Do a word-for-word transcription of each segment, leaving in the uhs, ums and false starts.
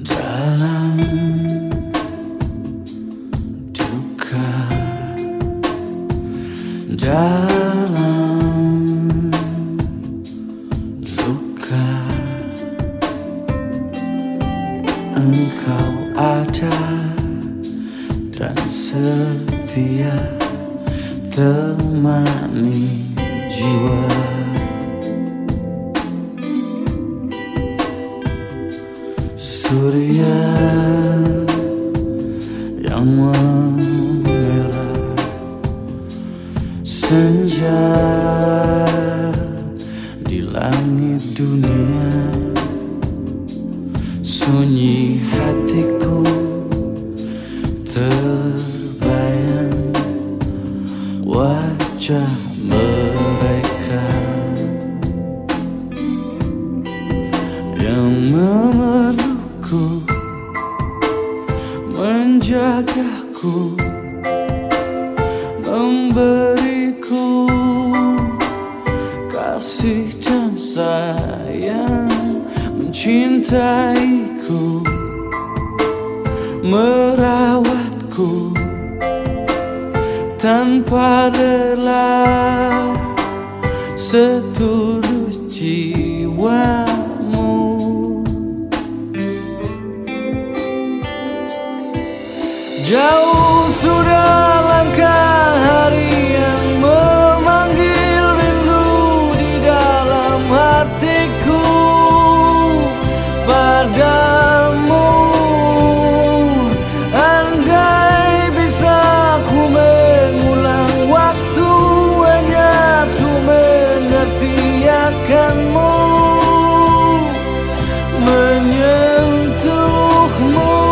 Dalam duka, dalam luka, Engkau ada dan setia temani jiwa. Surya yang memerah, senja di langit dunia, sunyi hatiku terbayang wajah mereka yang memelukku, menjagaku, memberiku kasih dan sayang, mencintaiku, merawatku tanpa lelah, setulus jiwamu. Jauh sudah langkah hari yang memanggil rindu di dalam hatiku padamu. Andai bisa ku mengulang waktu hanya untuk mengerti akanmu, menyentuhmu.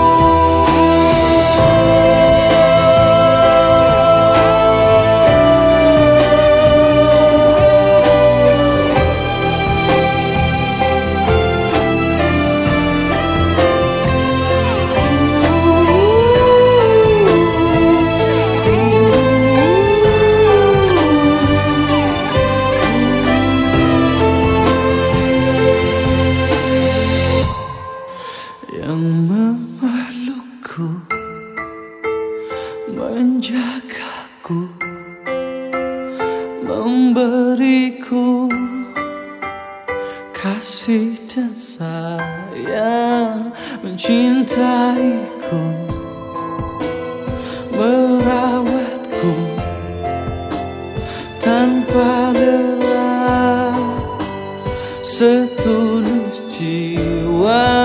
Yang memelukku, menjagaku, memberiku kasih dan sayang, mencintaiku, merawatku tanpa lelah, setulus jiwa.